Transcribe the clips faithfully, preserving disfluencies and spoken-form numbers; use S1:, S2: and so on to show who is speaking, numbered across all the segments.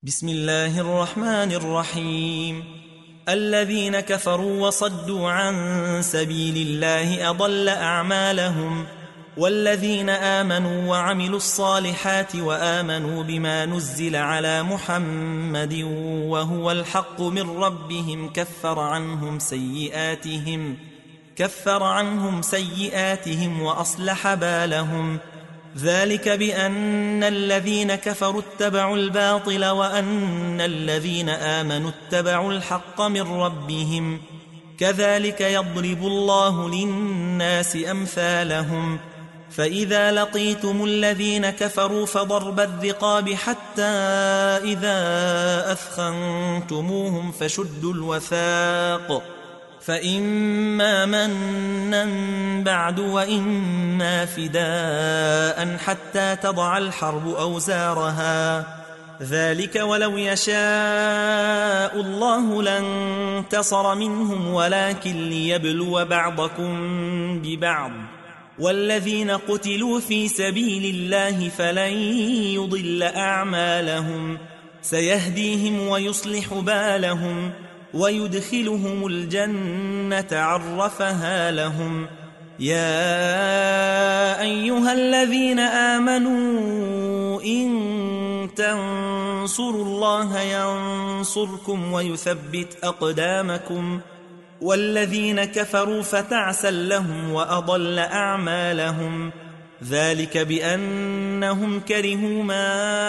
S1: بسم الله الرحمن الرحيم. الذين كفروا وصدوا عن سبيل الله أضل أعمالهم، والذين آمنوا وعملوا الصالحات وآمنوا بما نزل على محمد وهو الحق من ربهم كفر عنهم سيئاتهم كفر عنهم سيئاتهم وأصلح بالهم. ذلك بأن الذين كفروا اتبعوا الباطل وأن الذين آمنوا اتبعوا الحق من ربهم، كذلك يضرب الله للناس أمثالهم. فإذا لقيتم الذين كفروا فضرب الرقاب حتى إذا أثخنتموهم فشدوا الوثاق، فإما منا بعد وإما فداء حتى تضع الحرب أوزارها. ذلك ولو يشاء الله لانتصر منهم ولكن ليبلو بعضكم ببعض. والذين قتلوا في سبيل الله فلن يضل أعمالهم، سيهديهم ويصلح بالهم ويدخلهم الجنة عرفها لهم. يا أيها الذين آمنوا إن تنصروا الله ينصركم ويثبت أقدامكم، والذين كفروا فتعسا لهم وأضل أعمالهم. ذلك بأنهم كرهوا ما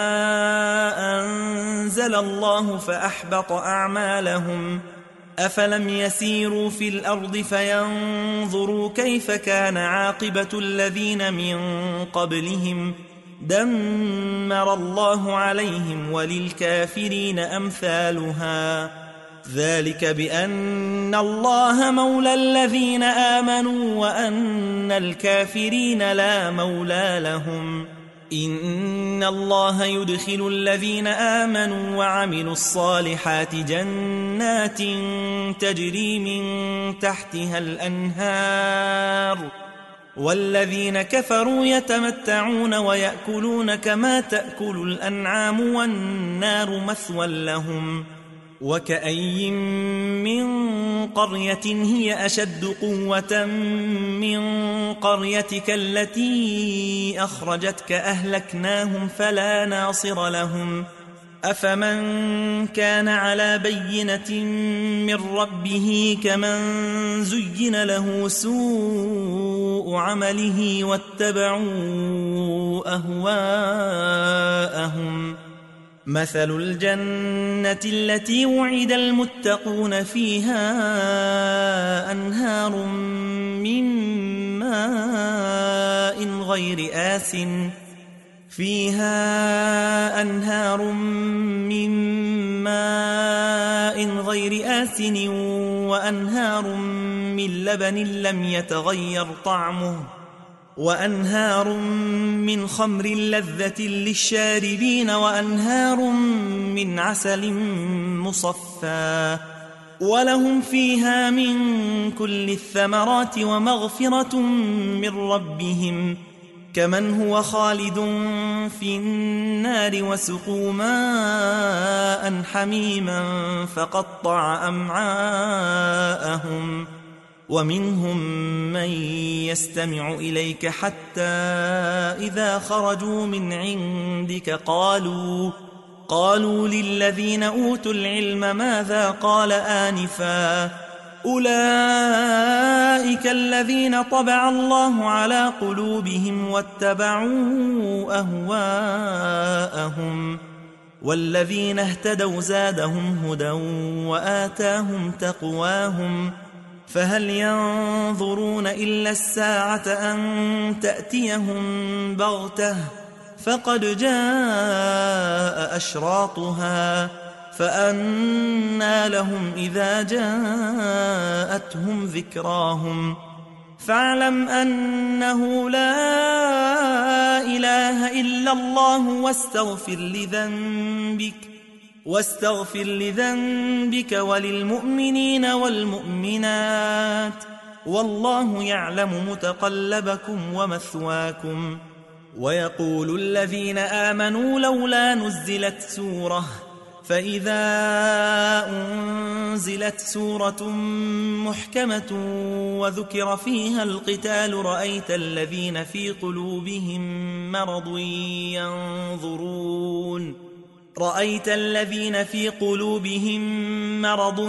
S1: أنزل الله فأحبط أعمالهم. أفلم يسيروا في الأرض فينظروا كيف كان عاقبة الذين من قبلهم، دمر الله عليهم وللكافرين أمثالها. ذلك بأن الله مولى الذين آمنوا وأن الكافرين لا مولى لهم. إن الله يدخل الذين آمنوا وعملوا الصالحات جنات تجري من تحتها الأنهار، والذين كفروا يتمتعون ويأكلون كما تأكل الأنعام والنار مثوى لهم. وكأي من قرية هي أشد قوة من قريتك التي أخرجتك أهلكناهم فلا ناصر لهم. أفمن كان على بينة من ربه كمن زين له سوء عمله واتبعوا أهواءهم. مثل الجنة التي وعد المتقون فيها أنهار من ماء غير آسٍ فيها أنهار من ماء غير آسن وأنهار من لبن لم يتغير طعمه وأنهار من خمر لذة للشاربين وأنهار من عسل مصفى، ولهم فيها من كل الثمرات ومغفرة من ربهم، كمن هو خالد في النار وسقوا ماء حميما فقطع أمعاءهم. ومنهم من يستمع إليك حتى إذا خرجوا من عندك قالوا قالوا للذين أوتوا العلم ماذا قال آنفا، أولئك الذين طبع الله على قلوبهم واتبعوا أهواءهم. والذين اهتدوا زادهم هدى وآتاهم تقواهم. فهل ينظرون إلا الساعة أن تأتيهم بغتة، فقد جاء أشراطها، فأنى لهم إذا جاءتهم ذكراهم. فاعلم أنه لا إله إلا الله واستغفر لذنبك واستغفر لذنبك وللمؤمنين والمؤمنات، والله يعلم متقلبكم ومثواكم. ويقول الذين آمنوا لولا نزلت سورة فإذا أنزلت سورة محكمة وذكر فيها القتال رأيت الذين في قلوبهم مرض ينظرون رأيت الذين في قلوبهم مرض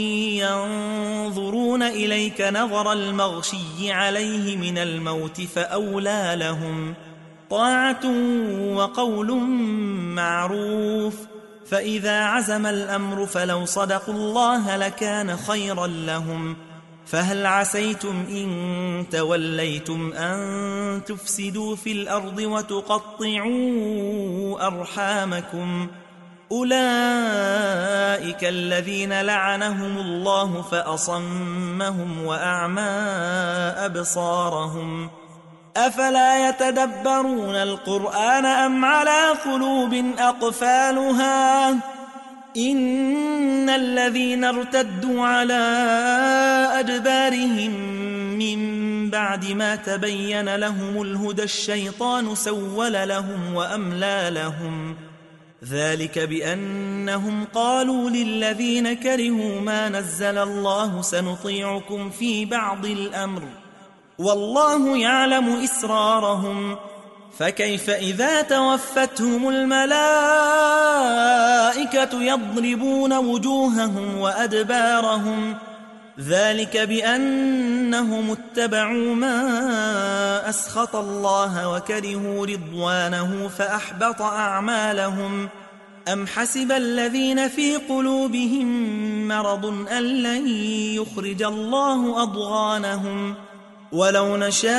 S1: ينظرون إليك نظر المغشي عليه من الموت فأولى لهم طاعة وقول معروف فإذا عزم الأمر فلو صدقوا الله لكان خيرا لهم فهل عسيتم إن توليتم أن تفسدوا في الأرض وتقطعوا أرحامكم أولئك الذين لعنهم الله فأصمهم وأعمى أبصارهم أفلا يتدبرون القرآن أم على قلوب أقفالها إن الذين ارتدوا على أدبارهم من بعد ما تبين لهم الهدى الشيطان سول لهم وأملى لهم ذلك بأنهم قالوا للذين كرهوا ما نزل الله سنطيعكم في بعض الأمر والله يعلم إسرارهم فكيف إذا توفتهم الملائكة يضربون وجوههم وأدبارهم ذلك بأنهم اتبعوا ما أسخط الله وكرهوا رضوانه فأحبط أعمالهم أم حسب الذين في قلوبهم مرض أن لن يخرج الله أضغانهم ولو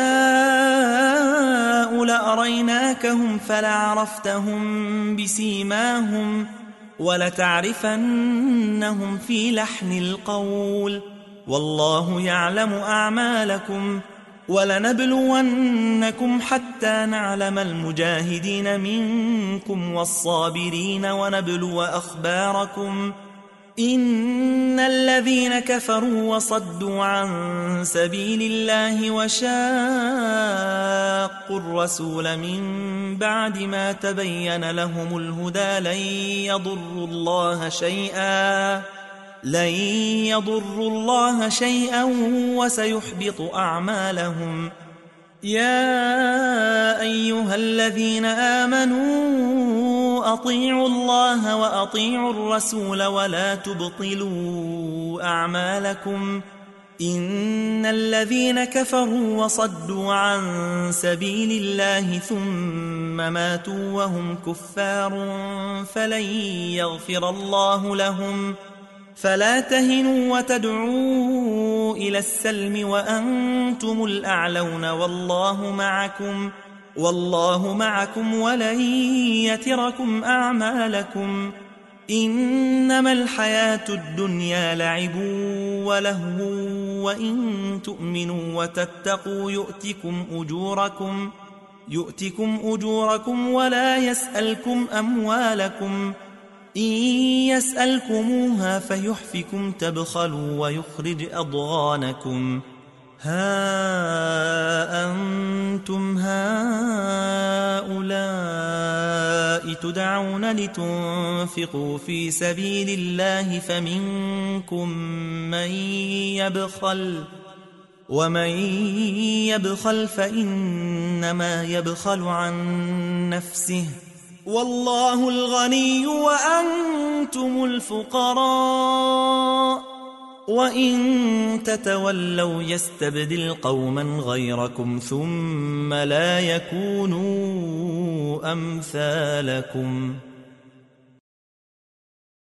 S1: نشاء لأريناكهم فلعرفتهم بسيماهم ولتعرفنهم في لحن القول والله يعلم أعمالكم ولنبلونكم حتى نعلم المجاهدين منكم والصابرين ونبلو أخباركم إن الذين كفروا وصدوا عن سبيل الله وشاقوا الرسول من بعد ما تبين لهم الهدى لن يضروا الله شيئا لن يضروا الله شيئا وسيحبط أعمالهم يا أيها الذين آمنوا أطيعوا الله وأطيعوا الرسول ولا تبطلوا أعمالكم إن الذين كفروا وصدوا عن سبيل الله ثم ماتوا وهم كفار فلن يغفر الله لهم فلا تهنوا وتدعوا إلى السلم وأنتم الأعلون والله معكم والله معكم ولن يتركم أعمالكم إنما الحياة الدنيا لعب ولهو وإن تؤمنوا وتتقوا يؤتكم أجوركم يؤتكم أجوركم ولا يسألكم أموالكم إن يسألكموها فيحفكم تبخلوا ويخرج أضغانكم ها أنتم هؤلاء تدعون لتنفقوا في سبيل الله فمنكم من يبخل ومن يبخل فإنما يبخل عن نفسه والله الغني وأنتم الفقراء وإن تتولوا يستبدل قوما غيركم ثم لا يكونوا أمثالكم